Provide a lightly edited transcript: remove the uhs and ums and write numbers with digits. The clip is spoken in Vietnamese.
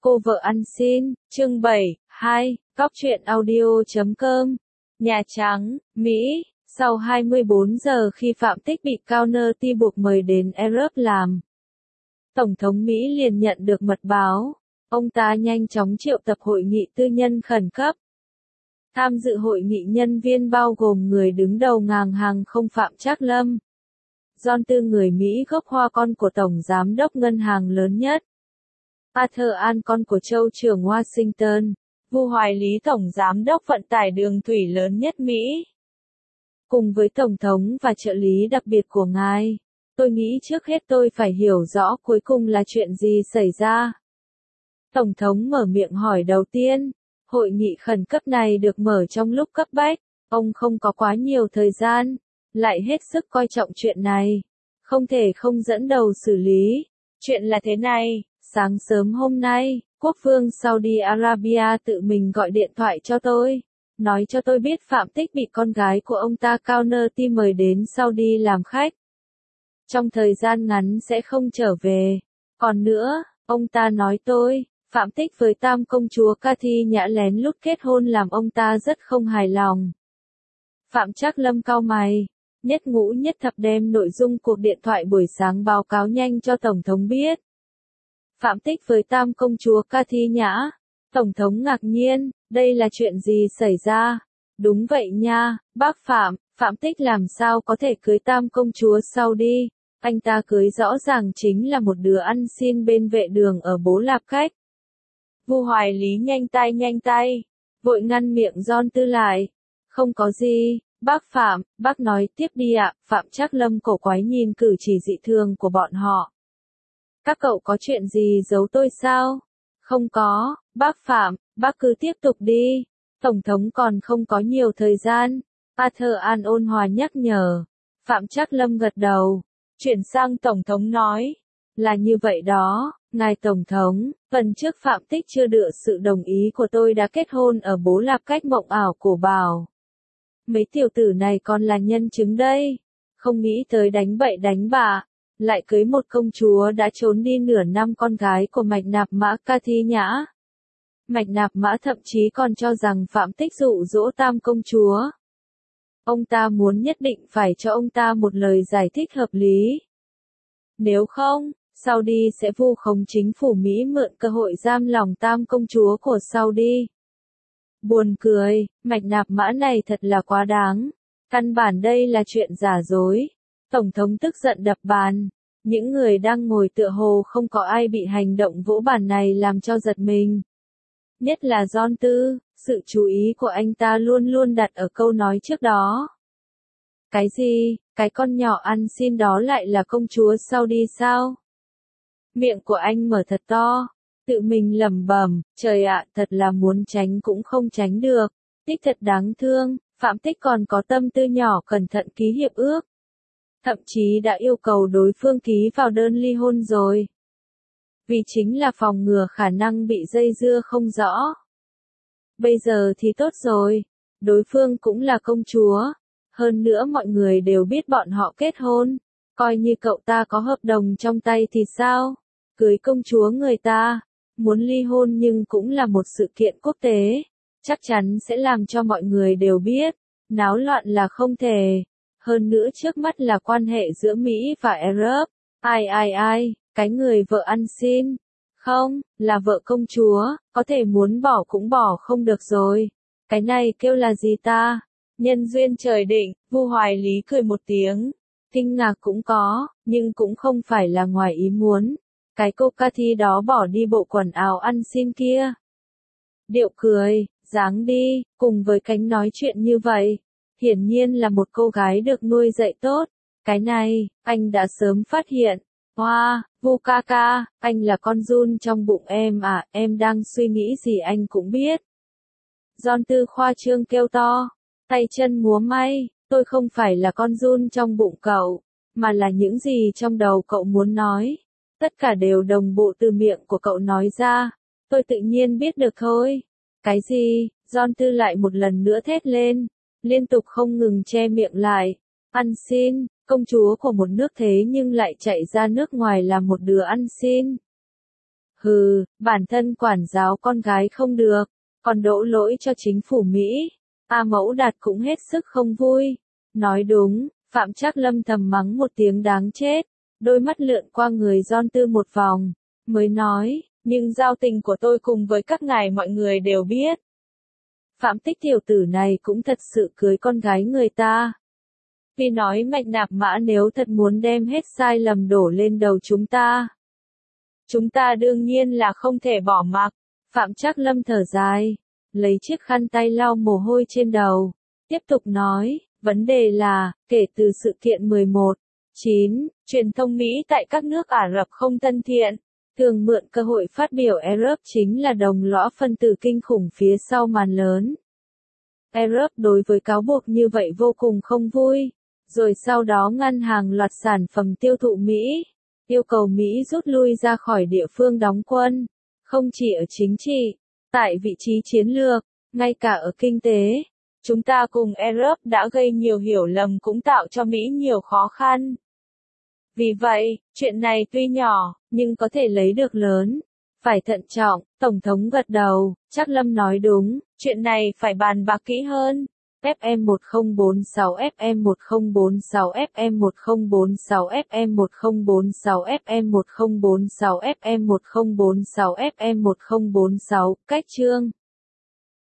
Cô vợ ăn xin, chương 7, 2, Cóc truyện audio.com. Nhà Trắng, Mỹ, sau 24 giờ khi Phạm Tích bị Counterti buộc mời đến Europe làm, Tổng thống Mỹ liền nhận được mật báo. Ông ta nhanh chóng triệu tập hội nghị tư nhân khẩn cấp. Tham dự hội nghị nhân viên bao gồm người đứng đầu ngành hàng không Phạm Trác Lâm, John Tư người Mỹ gốc Hoa con của Tổng Giám đốc Ngân hàng lớn nhất, Arthur An con của Châu trưởng Washington, Vu Hoài Lý Tổng Giám đốc vận tải đường thủy lớn nhất Mỹ. Cùng với Tổng thống và trợ lý đặc biệt của ngài, tôi nghĩ trước hết tôi phải hiểu rõ cuối cùng là chuyện gì xảy ra. Tổng thống mở miệng hỏi đầu tiên. Hội nghị khẩn cấp này được mở trong lúc cấp bách, ông không có quá nhiều thời gian, lại hết sức coi trọng chuyện này, không thể không dẫn đầu xử lý. Chuyện là thế này, sáng sớm hôm nay, Quốc vương Saudi Arabia tự mình gọi điện thoại cho tôi, nói cho tôi biết Phạm Tích bị con gái của ông ta Counterti mời đến Saudi làm khách. Trong thời gian ngắn sẽ không trở về. Còn nữa, ông ta nói tôi, Phạm Tích với Tam công chúa Cathy Nhã lén lút kết hôn làm ông ta rất không hài lòng. Phạm Trác Lâm cau mày, nhất ngũ nhất thập đem nội dung cuộc điện thoại buổi sáng báo cáo nhanh cho Tổng thống biết. Phạm Tích với Tam công chúa Cathy Nhã. Tổng thống ngạc nhiên, đây là chuyện gì xảy ra? Đúng vậy nha, bác Phạm, Phạm Tích làm sao có thể cưới Tam công chúa Saudi? Anh ta cưới rõ ràng chính là một đứa ăn xin bên vệ đường ở Bố Lạp Khách. Vu Hoài Lý nhanh tay, vội ngăn miệng John Tư lại. Không có gì, bác Phạm, bác nói tiếp đi ạ. Phạm Trác Lâm cổ quái nhìn cử chỉ dị thường của bọn họ. Các cậu có chuyện gì giấu tôi sao? Không có, bác Phạm, bác cứ tiếp tục đi. Tổng thống còn không có nhiều thời gian. Arthur An ôn hòa nhắc nhở. Phạm Trác Lâm gật đầu. Chuyển sang Tổng thống nói. Là như vậy đó, ngài Tổng thống, phần trước Phạm Tích chưa được sự đồng ý của tôi đã kết hôn ở Bố Lạp Cách mộng ảo cổ bảo. Mấy tiểu tử này còn là nhân chứng đây. Không nghĩ tới đánh bậy đánh bạ, lại cưới một công chúa đã trốn đi nửa năm con gái của Mạch Nạp Mã Cathy Nhã. Mạch Nạp Mã thậm chí còn cho rằng Phạm Tích dụ dỗ Tam công chúa. Ông ta muốn nhất định phải cho ông ta một lời giải thích hợp lý. Nếu không, Saudi sẽ vu khống chính phủ Mỹ mượn cơ hội giam lòng Tam công chúa của Saudi. Buồn cười, Mạch Nạp Mã này thật là quá đáng. Căn bản đây là chuyện giả dối. Tổng thống tức giận đập bàn. Những người đang ngồi tựa hồ không có ai bị hành động vỗ bàn này làm cho giật mình. Nhất là John Tư, sự chú ý của anh ta luôn luôn đặt ở câu nói trước đó. Cái gì, cái con nhỏ ăn xin đó lại là công chúa Saudi sao? Miệng của anh mở thật to, tự mình lẩm bẩm, trời ạ, thật là muốn tránh cũng không tránh được. Tích thật đáng thương, Phạm Tích còn có tâm tư nhỏ cẩn thận ký hiệp ước. Thậm chí đã yêu cầu đối phương ký vào đơn ly hôn rồi. Vì chính là phòng ngừa khả năng bị dây dưa không rõ. Bây giờ thì tốt rồi, đối phương cũng là công chúa. Hơn nữa mọi người đều biết bọn họ kết hôn. Coi như cậu ta có hợp đồng trong tay thì sao? Cưới công chúa người ta, muốn ly hôn nhưng cũng là một sự kiện quốc tế. Chắc chắn sẽ làm cho mọi người đều biết. Náo loạn là không thể. Hơn nữa trước mắt là quan hệ giữa Mỹ và Europe. Ai, cái người vợ ăn xin. Không, là vợ công chúa, có thể muốn bỏ cũng bỏ không được rồi. Cái này kêu là gì ta? Nhân duyên trời định, Vu Hoài Lý cười một tiếng. Kinh ngạc cũng có, nhưng cũng không phải là ngoài ý muốn. Cái cô Cathy đó bỏ đi bộ quần áo ăn xin kia. Điệu cười, dáng đi, cùng với cánh nói chuyện như vậy. Hiển nhiên là một cô gái được nuôi dạy tốt. Cái này, anh đã sớm phát hiện. Hoa, Vu ca ca, anh là con giun trong bụng em à, em đang suy nghĩ gì anh cũng biết. John Tư khoa trương kêu to, tay chân múa may, tôi không phải là con giun trong bụng cậu, mà là những gì trong đầu cậu muốn nói. Tất cả đều đồng bộ từ miệng của cậu nói ra, tôi tự nhiên biết được thôi. Cái gì? John Tư lại một lần nữa thét lên, liên tục không ngừng che miệng lại. Ăn xin, công chúa của một nước thế nhưng lại chạy ra nước ngoài làm một đứa ăn xin. Hừ, bản thân quản giáo con gái không được, còn đổ lỗi cho chính phủ Mỹ. A Mẫu Đạt cũng hết sức không vui. Nói đúng, Phạm Trác Lâm thầm mắng một tiếng đáng chết, đôi mắt lượn qua người John Tư một vòng, mới nói, nhưng giao tình của tôi cùng với các ngài mọi người đều biết. Phạm Tích tiểu tử này cũng thật sự cưới con gái người ta. Vì nói mạch nạp mã nếu thật muốn đem hết sai lầm đổ lên đầu chúng ta đương nhiên là không thể bỏ mặc. Phạm Trác Lâm thở dài, lấy chiếc khăn tay lau mồ hôi trên đầu, tiếp tục nói, vấn đề là, kể từ sự kiện 11/9, truyền thông Mỹ tại các nước Ả Rập không thân thiện, thường mượn cơ hội phát biểu Arab chính là đồng lõa phân tử kinh khủng phía sau màn lớn. Arab đối với cáo buộc như vậy vô cùng không vui, rồi sau đó ngăn hàng loạt sản phẩm tiêu thụ Mỹ, yêu cầu Mỹ rút lui ra khỏi địa phương đóng quân, không chỉ ở chính trị, tại vị trí chiến lược, ngay cả ở kinh tế. Chúng ta cùng Arab đã gây nhiều hiểu lầm cũng tạo cho Mỹ nhiều khó khăn. Vì vậy, chuyện này tuy nhỏ, nhưng có thể lấy được lớn. Phải thận trọng, Tổng thống gật đầu, Trác Lâm nói đúng, chuyện này phải bàn bạc kỹ hơn. FM 1046 FM 1046 FM 1046 FM 1046 FM 1046 FM 1046 FM 1046 cách chương